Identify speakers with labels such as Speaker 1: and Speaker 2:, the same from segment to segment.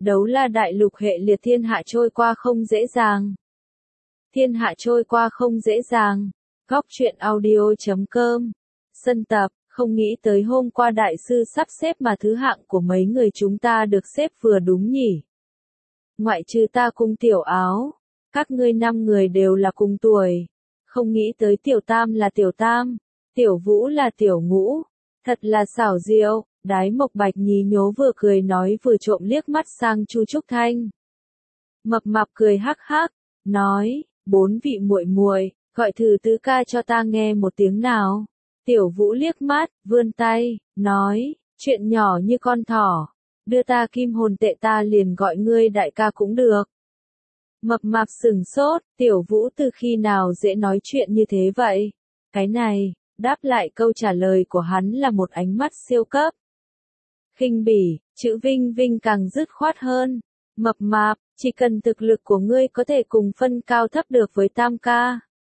Speaker 1: Đấu la đại lục hệ liệt thiên hạ trôi qua không dễ dàng. Thiên hạ trôi qua không dễ dàng. Góc truyện audio.com. Sân tập, không nghĩ tới hôm qua đại sư sắp xếp mà thứ hạng của mấy người chúng ta được xếp vừa đúng nhỉ. Ngoại trừ ta cùng Tiểu Áo, các ngươi 5 người đều là cùng tuổi. Không nghĩ tới Tiểu Tam là Tiểu Tam, Tiểu Vũ là Tiểu Ngũ. Thật là xảo diệu. Đái Mộc Bạch nhí nhố vừa cười nói vừa trộm liếc mắt sang Chu Trúc Thanh. Mập mạp cười hắc hắc, nói, 4 vị muội muội, gọi thử tứ ca cho ta nghe một tiếng nào. Tiểu Vũ liếc mắt, vươn tay, nói, chuyện nhỏ như con thỏ, đưa ta kim hồn tệ ta liền gọi ngươi đại ca cũng được. Mập mạp sừng sốt, Tiểu Vũ từ khi nào dễ nói chuyện như thế vậy? Cái này, đáp lại câu trả lời của hắn là một ánh mắt siêu cấp. Khinh bỉ, chữ Vinh Vinh càng dứt khoát hơn. Mập mạp, chỉ cần thực lực của ngươi có thể cùng phân cao thấp được với Tam ca.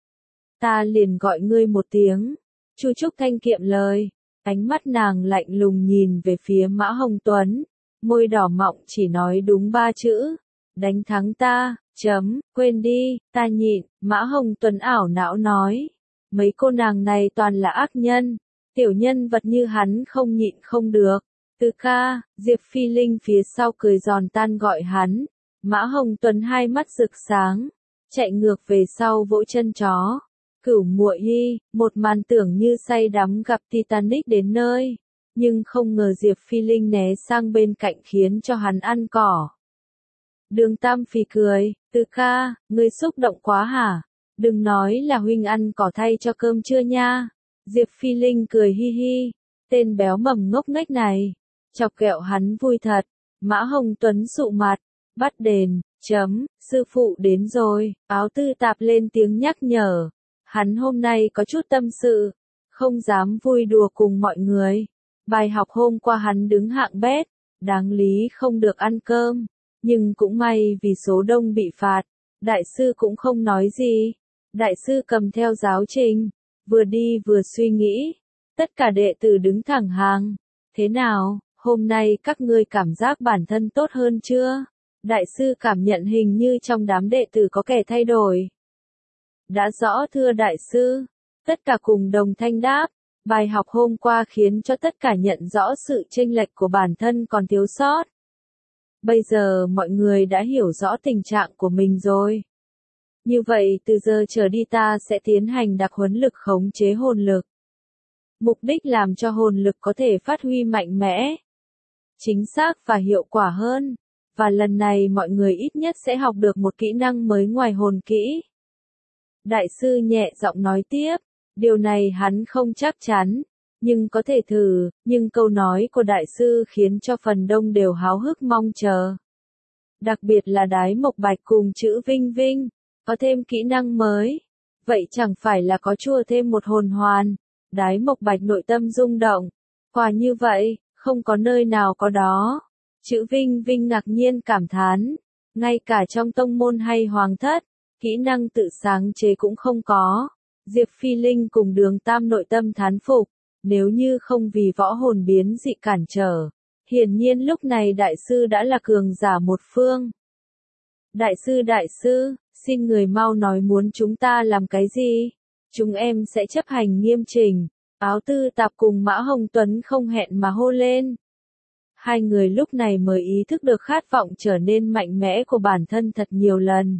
Speaker 1: Ta liền gọi ngươi một tiếng. Chu Trúc Thanh kiệm lời. Ánh mắt nàng lạnh lùng nhìn về phía Mã Hồng Tuấn. Môi đỏ mọng chỉ nói đúng 3 chữ. Đánh thắng ta, quên đi, ta nhịn. Mã Hồng Tuấn ảo não nói. Mấy cô nàng này toàn là ác nhân. Tiểu nhân vật như hắn không nhịn không được. Tứ ca, Diệp Phi Linh phía sau cười giòn tan gọi hắn. Mã Hồng Tuấn hai mắt rực sáng, chạy ngược về sau vỗ chân chó. Cửu muội y, một màn tưởng như say đắm gặp Titanic đến nơi, nhưng không ngờ Diệp Phi Linh né sang bên cạnh khiến cho hắn ăn cỏ. Đường Tam phì cười, tứ ca, ngươi xúc động quá hả? Đừng nói là huynh ăn cỏ thay cho cơm trưa nha. Diệp Phi Linh cười hi hi, tên béo mầm ngốc nghếch này. Chọc kẹo hắn vui thật. Mã Hồng Tuấn sụ mặt, bắt đền, sư phụ đến rồi. Áo Tư Tạp lên tiếng nhắc nhở. Hắn hôm nay có chút tâm sự, không dám vui đùa cùng mọi người. Bài học hôm qua hắn đứng hạng bét, đáng lý không được ăn cơm, nhưng cũng may vì số đông bị phạt, đại sư cũng không nói gì. Đại sư cầm theo giáo trình, vừa đi vừa suy nghĩ. Tất cả đệ tử đứng thẳng hàng. Thế nào? Hôm nay các ngươi cảm giác bản thân tốt hơn chưa? Đại sư cảm nhận hình như trong đám đệ tử có kẻ thay đổi. Đã rõ thưa đại sư. Tất cả cùng đồng thanh đáp. Bài học hôm qua khiến cho tất cả nhận rõ sự chênh lệch của bản thân còn thiếu sót. Bây giờ mọi người đã hiểu rõ tình trạng của mình rồi. Như vậy từ giờ trở đi ta sẽ tiến hành đặc huấn lực khống chế hồn lực. Mục đích làm cho hồn lực có thể phát huy mạnh mẽ, chính xác và hiệu quả hơn. Và lần này mọi người ít nhất sẽ học được một kỹ năng mới ngoài hồn kỹ. Đại sư nhẹ giọng nói tiếp, điều này hắn không chắc chắn, nhưng có thể thử, nhưng câu nói của đại sư khiến cho phần đông đều háo hức mong chờ. Đặc biệt là Đái Mộc Bạch cùng chữ Vinh Vinh, có thêm kỹ năng mới. Vậy chẳng phải là có chua thêm một hồn hoàn. Đái Mộc Bạch nội tâm rung động. Quả như vậy, không có nơi nào có đó. Chữ Vinh Vinh ngạc nhiên cảm thán. Ngay cả trong tông môn hay hoàng thất, kỹ năng tự sáng chế cũng không có. Diệp Phi Linh cùng Đường Tam nội tâm thán phục. Nếu như không vì võ hồn biến dị cản trở, hiển nhiên lúc này đại sư đã là cường giả một phương. Đại sư, xin người mau nói muốn chúng ta làm cái gì? Chúng em sẽ chấp hành nghiêm chỉnh. Áo Tư Tạp cùng Mã Hồng Tuấn không hẹn mà hô lên. Hai người lúc này mới ý thức được khát vọng trở nên mạnh mẽ của bản thân thật nhiều lần.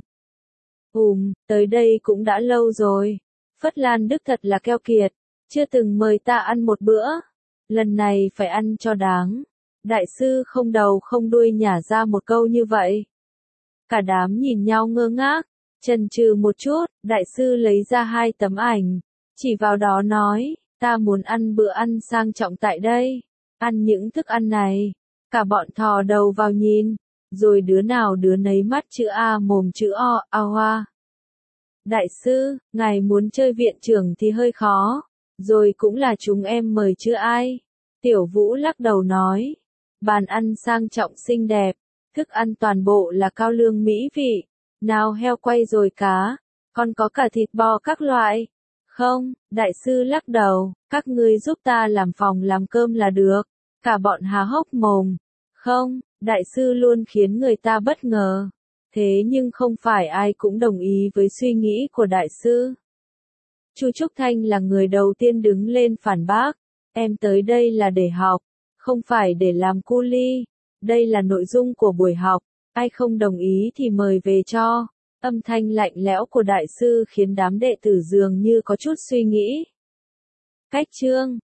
Speaker 1: Tới đây cũng đã lâu rồi. Phất Lan Đức thật là keo kiệt, chưa từng mời ta ăn một bữa. Lần này phải ăn cho đáng. Đại sư không đầu không đuôi nhả ra một câu như vậy. Cả đám nhìn nhau ngơ ngác, chần chừ một chút, đại sư lấy ra 2 tấm ảnh, chỉ vào đó nói, ta muốn ăn bữa ăn sang trọng tại đây, ăn những thức ăn này. Cả bọn thò đầu vào nhìn, rồi đứa nào đứa nấy mắt chữ A mồm chữ O, a hoa. Đại sư, ngài muốn chơi viện trưởng thì hơi khó, rồi cũng là chúng em mời chứ ai. Tiểu Vũ lắc đầu nói, bàn ăn sang trọng xinh đẹp, thức ăn toàn bộ là cao lương mỹ vị, nào heo quay rồi cá, còn có cả thịt bò các loại. Không, đại sư lắc đầu, các ngươi giúp ta làm phòng làm cơm là được. Cả bọn há hốc mồm. Không, Đại sư luôn khiến người ta bất ngờ. Thế nhưng không phải ai cũng đồng ý với suy nghĩ của đại sư. Chu Trúc Thanh là người đầu tiên đứng lên phản bác. Em tới đây là để học, không phải để làm cu li. Đây là nội dung của buổi học. Ai không đồng ý thì mời về cho. Âm thanh lạnh lẽo của đại sư khiến đám đệ tử dường như có chút suy nghĩ. Cách chương